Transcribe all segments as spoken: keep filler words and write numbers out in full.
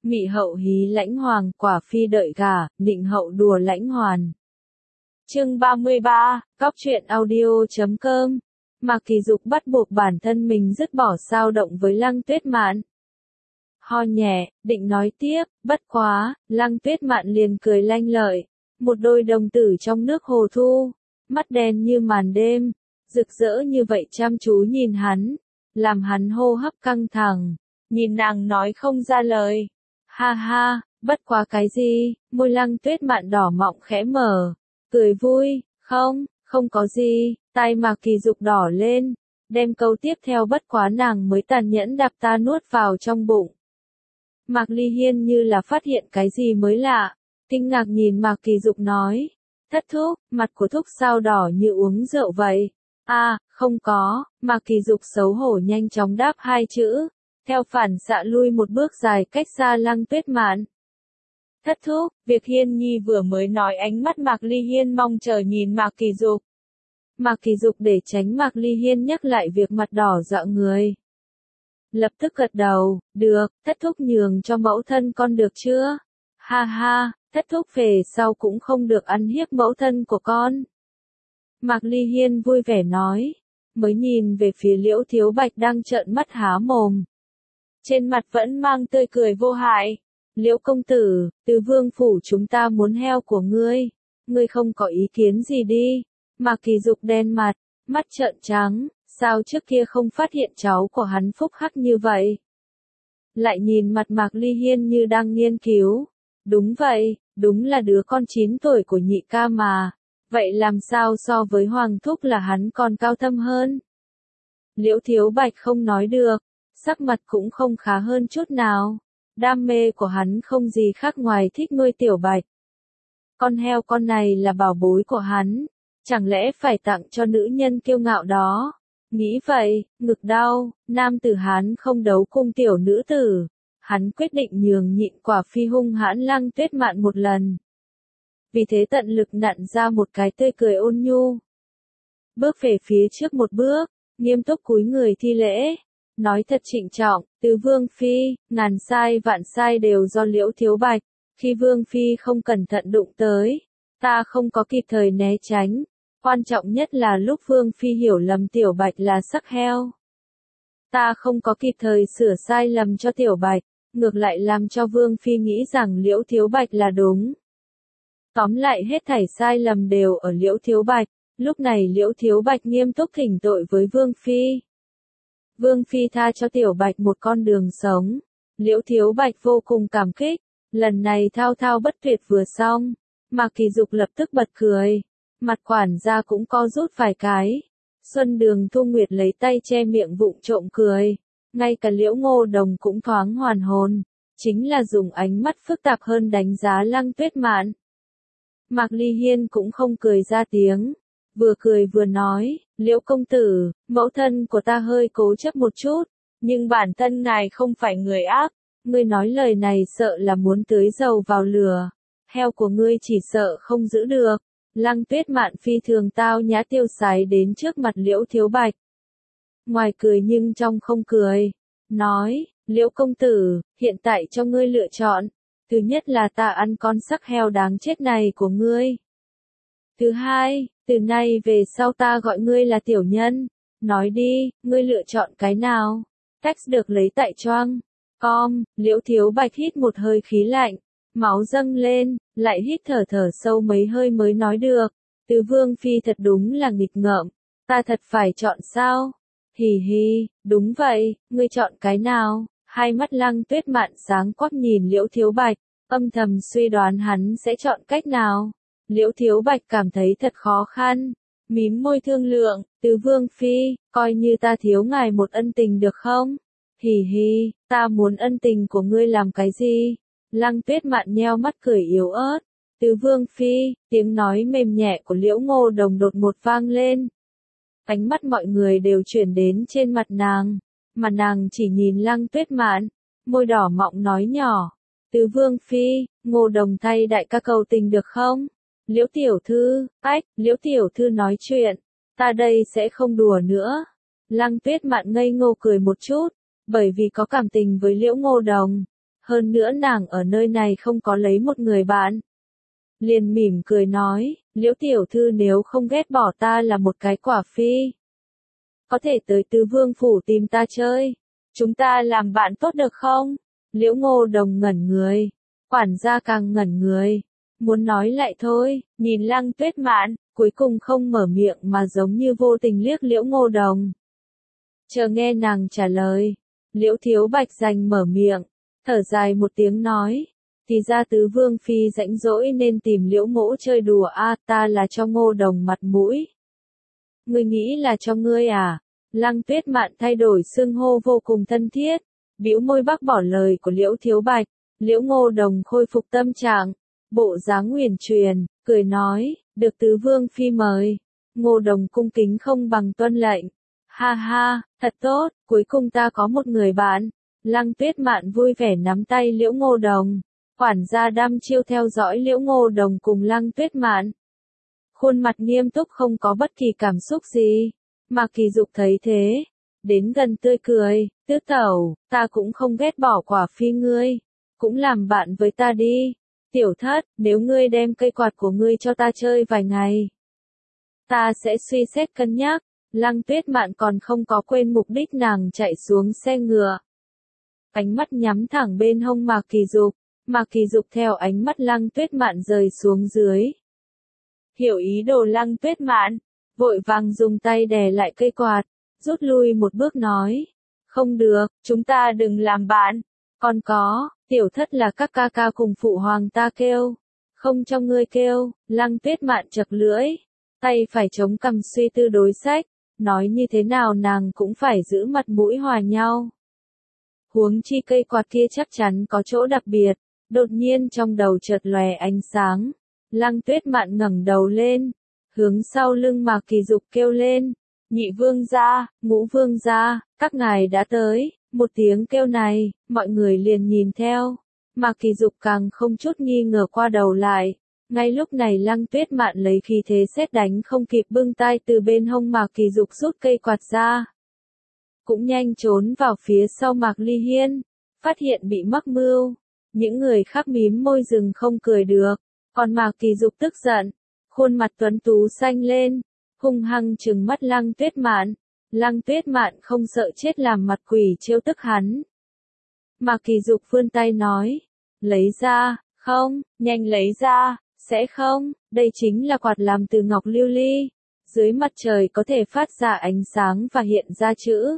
Mị hậu hí lãnh hoàng, quả phi đợi gả, nịnh hậu đùa lãnh hoàn. Chương ba mươi ba, Cóc truyện audio chấm com. Mạc Kỳ Dục bắt buộc bản thân mình dứt bỏ sao động với Lăng Tuyết Mạn. Ho nhẹ, định nói tiếp, bất quá, Lăng Tuyết Mạn liền cười lanh lợi. Một đôi đồng tử trong nước hồ thu, mắt đen như màn đêm, rực rỡ như vậy chăm chú nhìn hắn, làm hắn hô hấp căng thẳng, nhìn nàng nói không ra lời. Ha ha, bất quá cái gì, môi Lăng Tuyết Mạn đỏ mọng khẽ mở, cười vui, không, không có gì, tai Mạc Kỳ Dục đỏ lên, đem câu tiếp theo bất quá nàng mới tàn nhẫn đạp ta nuốt vào trong bụng. Mạc Ly Hiên như là phát hiện cái gì mới lạ, kinh ngạc nhìn Mạc Kỳ Dục nói, thất thúc, mặt của thúc sao đỏ như uống rượu vậy? A, à, không có, Mạc Kỳ Dục xấu hổ nhanh chóng đáp hai chữ, theo phản xạ lui một bước dài cách xa Lăng Tuyết Mạn. Thất thúc, việc Hiên Nhi vừa mới nói ánh mắt Mạc Ly Hiên mong chờ nhìn Mạc Kỳ Dục. Mạc Kỳ Dục để tránh Mạc Ly Hiên nhắc lại việc mặt đỏ dọa người. Lập tức gật đầu, được, thất thúc nhường cho mẫu thân con được chưa? Ha ha, thất thúc về sau cũng không được ăn hiếp mẫu thân của con. Mạc Ly Hiên vui vẻ nói, mới nhìn về phía Liễu Thiếu Bạch đang trợn mắt há mồm. Trên mặt vẫn mang tươi cười vô hại. Liễu công tử, từ vương phủ chúng ta muốn heo của ngươi, ngươi không có ý kiến gì đi. Mạc Kỳ Dục đen mặt, mắt trợn trắng, sao trước kia không phát hiện cháu của hắn phúc hắc như vậy? Lại nhìn mặt Mạc Ly Hiên như đang nghiên cứu. Đúng vậy, đúng là đứa con chín tuổi của nhị ca mà. Vậy làm sao so với Hoàng Thúc là hắn còn cao thâm hơn? Liễu Thiếu Bạch không nói được, sắc mặt cũng không khá hơn chút nào. Đam mê của hắn không gì khác ngoài thích nuôi Tiểu Bạch. Con heo con này là bảo bối của hắn, chẳng lẽ phải tặng cho nữ nhân kiêu ngạo đó? Nghĩ vậy, ngực đau, nam tử Hán không đấu cung tiểu nữ tử. Hắn quyết định nhường nhịn quả phi hung hãn Lăng Tuyết Mạn một lần. Vì thế tận lực nặn ra một cái tươi cười ôn nhu. Bước về phía trước một bước, nghiêm túc cúi người thi lễ. Nói thật trịnh trọng, từ Vương Phi, ngàn sai vạn sai đều do Liễu Thiếu Bạch. Khi Vương Phi không cẩn thận đụng tới, ta không có kịp thời né tránh. Quan trọng nhất là lúc Vương Phi hiểu lầm Tiểu Bạch là sắc heo. Ta không có kịp thời sửa sai lầm cho Tiểu Bạch, ngược lại làm cho Vương Phi nghĩ rằng Liễu Thiếu Bạch là đúng. Tóm lại hết thảy sai lầm đều ở Liễu Thiếu Bạch, lúc này Liễu Thiếu Bạch nghiêm túc thỉnh tội với Vương Phi. Vương Phi tha cho Tiểu Bạch một con đường sống. Liễu Thiếu Bạch vô cùng cảm kích, lần này thao thao bất tuyệt vừa xong, Mạc Kỳ Dục lập tức bật cười, mặt quản gia cũng co rút vài cái. Xuân Đường Thu Nguyệt lấy tay che miệng vụng trộm cười, ngay cả Liễu Ngô Đồng cũng thoáng hoàn hồn, chính là dùng ánh mắt phức tạp hơn đánh giá Lăng Tuyết Mạn. Mạc Ly Hiên cũng không cười ra tiếng, vừa cười vừa nói, Liễu công tử, mẫu thân của ta hơi cố chấp một chút, nhưng bản thân ngài không phải người ác, ngươi nói lời này sợ là muốn tưới dầu vào lửa, heo của ngươi chỉ sợ không giữ được. Lăng Tuyết Mạn phi thường tao nhã tiêu sái đến trước mặt Liễu Thiếu Bạch. Ngoài cười nhưng trong không cười, nói, Liễu công tử, hiện tại cho ngươi lựa chọn, thứ nhất là ta ăn con sắc heo đáng chết này của ngươi. Thứ hai, từ nay về sau ta gọi ngươi là tiểu nhân, nói đi, ngươi lựa chọn cái nào? Text được lấy tại choang. Com, Liễu Thiếu Bạch hít một hơi khí lạnh, máu dâng lên, lại hít thở thở sâu mấy hơi mới nói được. Từ Vương Phi thật đúng là nghịch ngợm, ta thật phải chọn sao? Hì hì, đúng vậy, ngươi chọn cái nào? Hai mắt Lăng Tuyết Mạn sáng quắc nhìn Liễu Thiếu Bạch, âm thầm suy đoán hắn sẽ chọn cách nào. Liễu Thiếu Bạch cảm thấy thật khó khăn, mím môi thương lượng, Từ Vương Phi, coi như ta thiếu ngài một ân tình được không? Hì hì, ta muốn ân tình của ngươi làm cái gì? Lăng Tuyết Mạn nheo mắt cười yếu ớt. Từ Vương Phi, tiếng nói mềm nhẹ của Liễu Ngô Đồng đột một vang lên. Ánh mắt mọi người đều chuyển đến trên mặt nàng, mà nàng chỉ nhìn Lăng Tuyết Mạn, môi đỏ mọng nói nhỏ. Từ Vương Phi, Ngô Đồng thay đại ca cầu tình được không? Liễu tiểu thư, ách, Liễu tiểu thư nói chuyện, ta đây sẽ không đùa nữa. Lăng Tuyết Mạn ngây ngô cười một chút, bởi vì có cảm tình với Liễu Ngô Đồng. hơn nữa nàng ở nơi này không có lấy một người bạn. Liền mỉm cười nói, Liễu tiểu thư nếu không ghét bỏ ta là một cái quả phi, có thể tới Tứ Vương phủ tìm ta chơi, chúng ta làm bạn tốt được không? Liễu Ngô Đồng ngẩn người, quản gia càng ngẩn người, muốn nói lại thôi, nhìn Lăng Tuyết Mạn, cuối cùng không mở miệng mà giống như vô tình liếc Liễu Ngô Đồng. Chờ nghe nàng trả lời, Liễu Thiếu Bạch Dành mở miệng, thở dài một tiếng nói, thì ra Tứ Vương phi rãnh rỗi nên tìm Liễu Mỗ chơi đùa a, ta là cho Ngô Đồng mặt mũi. Ngươi nghĩ là cho ngươi à? Lăng Tuyết Mạn thay đổi xưng hô vô cùng thân thiết, bĩu môi bác bỏ lời của Liễu Thiếu Bạch. Liễu Ngô Đồng khôi phục tâm trạng, bộ dáng uyển chuyển, cười nói, được Tứ Vương phi mời. Ngô Đồng cung kính không bằng tuân lệnh. Ha ha, thật tốt, cuối cùng ta có một người bạn. Lăng Tuyết Mạn vui vẻ nắm tay Liễu Ngô Đồng. Quản gia đăm chiêu theo dõi Liễu Ngô Đồng cùng Lăng Tuyết Mạn. Khuôn mặt nghiêm túc không có bất kỳ cảm xúc gì. Mạc Kỳ Dục thấy thế, đến gần tươi cười, tứ tẩu, ta cũng không ghét bỏ quả phi ngươi, cũng làm bạn với ta đi. Tiểu thất, nếu ngươi đem cây quạt của ngươi cho ta chơi vài ngày, ta sẽ suy xét cân nhắc. Lăng Tuyết Mạn còn không có quên mục đích nàng chạy xuống xe ngựa. Ánh mắt nhắm thẳng bên hông Mạc Kỳ Dục, Mạc Kỳ Dục theo ánh mắt Lăng Tuyết Mạn rời xuống dưới. Hiểu ý đồ Lăng Tuyết Mạn, vội vàng dùng tay đè lại cây quạt, rút lui một bước nói, không được, chúng ta đừng làm bạn, còn có, tiểu thất là các ca ca cùng phụ hoàng ta kêu, không cho ngươi kêu. Lăng Tuyết Mạn chật lưỡi, tay phải chống cằm suy tư đối sách, nói như thế nào nàng cũng phải giữ mặt mũi hòa nhau. Huống chi cây quạt kia chắc chắn có chỗ đặc biệt, đột nhiên trong đầu chợt lóe ánh sáng, Lăng Tuyết Mạn ngẩng đầu lên, hướng sau lưng Mạc Kỳ Dục kêu lên, nhị vương gia, ngũ vương gia, các ngài đã tới. Một tiếng kêu này, mọi người liền nhìn theo. Mạc Kỳ Dục càng không chút nghi ngờ qua đầu lại. Ngay lúc này Lăng Tuyết Mạn lấy khí thế sét đánh không kịp bưng tay từ bên hông Mạc Kỳ Dục rút cây quạt ra. Cũng nhanh trốn vào phía sau Mạc Ly Hiên, phát hiện bị mắc mưu. Những người khác mím môi rừng không cười được, còn Mạc Kỳ Dục tức giận, khuôn mặt tuấn tú xanh lên, hung hăng trừng mắt Lăng Tuyết Mạn. Lăng Tuyết Mạn không sợ chết làm mặt quỷ trêu tức hắn. Mạc Kỳ Dục vươn tay nói, lấy ra, không, nhanh lấy ra, sẽ không, đây chính là quạt làm từ ngọc lưu ly, dưới mặt trời có thể phát ra ánh sáng và hiện ra chữ.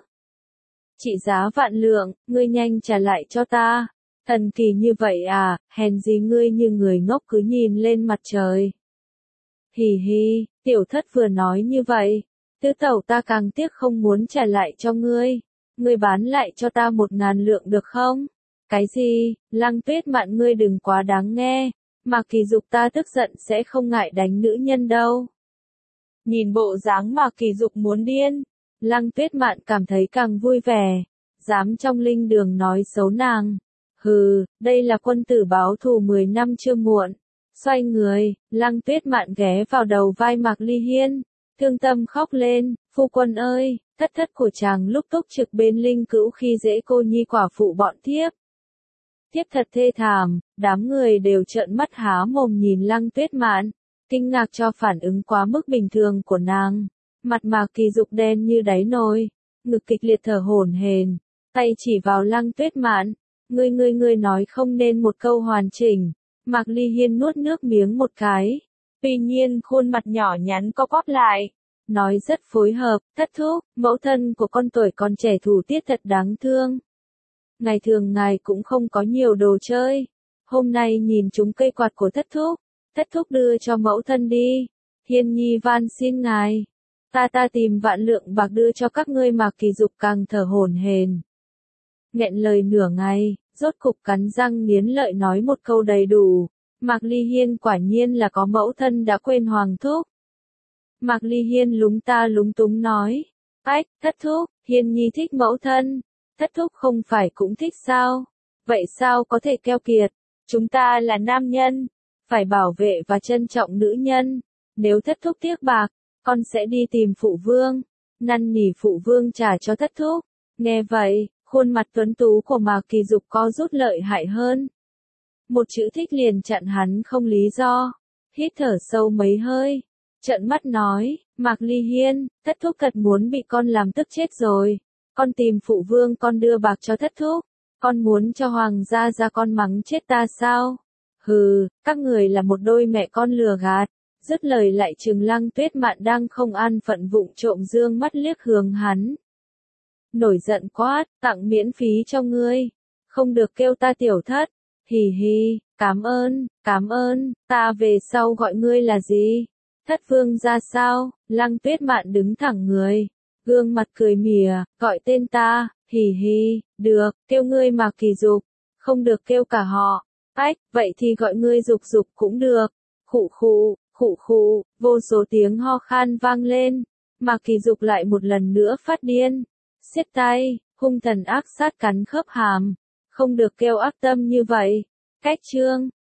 Trị giá vạn lượng, ngươi nhanh trả lại cho ta. Thần kỳ như vậy à, hèn gì ngươi như người ngốc cứ nhìn lên mặt trời. Hì hì, tiểu thất vừa nói như vậy, tứ tẩu ta càng tiếc không muốn trả lại cho ngươi. Ngươi bán lại cho ta một ngàn lượng được không? Cái gì? Lăng Tuyết Mạn ngươi đừng quá đáng nghe. Mạc Kỳ Dục ta tức giận sẽ không ngại đánh nữ nhân đâu. Nhìn bộ dáng Mạc Kỳ Dục muốn điên, Lăng Tuyết Mạn cảm thấy càng vui vẻ. Dám trong linh đường nói xấu nàng. Hừ, đây là quân tử báo thù mười năm chưa muộn. Xoay người, Lăng Tuyết Mạn ghé vào đầu vai Mạc Ly Hiên, thương tâm khóc lên, phu quân ơi, thất thất của chàng lúc túc trực bên linh cữu khi dễ cô nhi quả phụ bọn thiếp. Thiếp thật thê thảm, đám người đều trợn mắt há mồm nhìn Lăng Tuyết Mạn, kinh ngạc cho phản ứng quá mức bình thường của nàng. Mặt Mạc Kỳ Dục đen như đáy nồi, ngực kịch liệt thở hổn hển, tay chỉ vào Lăng Tuyết Mạn, ngươi ngươi ngươi nói không nên một câu hoàn chỉnh. Mạc Ly Hiên nuốt nước miếng một cái, tuy nhiên khuôn mặt nhỏ nhắn co quắp lại, nói rất phối hợp, thất thúc, mẫu thân của con tuổi còn trẻ thủ tiết thật đáng thương. Ngày thường ngài cũng không có nhiều đồ chơi, hôm nay nhìn chúng cây quạt của thất thúc, thất thúc đưa cho mẫu thân đi, Hiên nhi van xin ngài, ta ta tìm vạn lượng bạc đưa cho các ngươi. Mạc Kỳ Dục càng thở hổn hển, nghẹn lời nửa ngày, rốt cục cắn răng nghiến lợi nói một câu đầy đủ. Mạc Ly Hiên quả nhiên là có mẫu thân đã quên hoàng thúc. Mạc Ly Hiên lúng ta lúng túng nói, ách, thất thúc, Hiên nhi thích mẫu thân, thất thúc không phải cũng thích sao? Vậy sao có thể keo kiệt? Chúng ta là nam nhân, phải bảo vệ và trân trọng nữ nhân. Nếu thất thúc tiếc bạc, con sẽ đi tìm phụ vương, năn nỉ phụ vương trả cho thất thúc. Nghe vậy, Khuôn mặt tuấn tú của Mạc Kỳ Dục có rút lợi hại hơn. Một chữ thích liền chặn hắn không lý do. Hít thở sâu mấy hơi. Trợn mắt nói, Mạc Ly Hiên, thất thúc thật muốn bị con làm tức chết rồi. Con tìm phụ vương con đưa bạc cho thất thúc. Con muốn cho hoàng gia ra con mắng chết ta sao? Hừ, các người là một đôi mẹ con lừa gạt. Dứt lời lại trừng Lăng Tuyết Mạn đang không an phận vụng trộm dương mắt liếc hướng hắn. Nổi giận quát, tặng miễn phí cho ngươi. Không được kêu ta tiểu thất. Hì hì, cảm ơn, cảm ơn, ta về sau gọi ngươi là gì? Thất vương ra sao? Lăng Tuyết Mạn đứng thẳng người. Gương mặt cười mỉa, gọi tên ta, hì hì, được, kêu ngươi Mạc Kỳ Dục. Không được kêu cả họ. Ách, vậy thì gọi ngươi Dục Dục cũng được. Khụ khụ, khụ khụ, vô số tiếng ho khan vang lên. Mạc Kỳ Dục lại một lần nữa phát điên. Siết tay, hung thần ác sát cắn khớp hàm. Không được kêu ác tâm như vậy. Cách chương.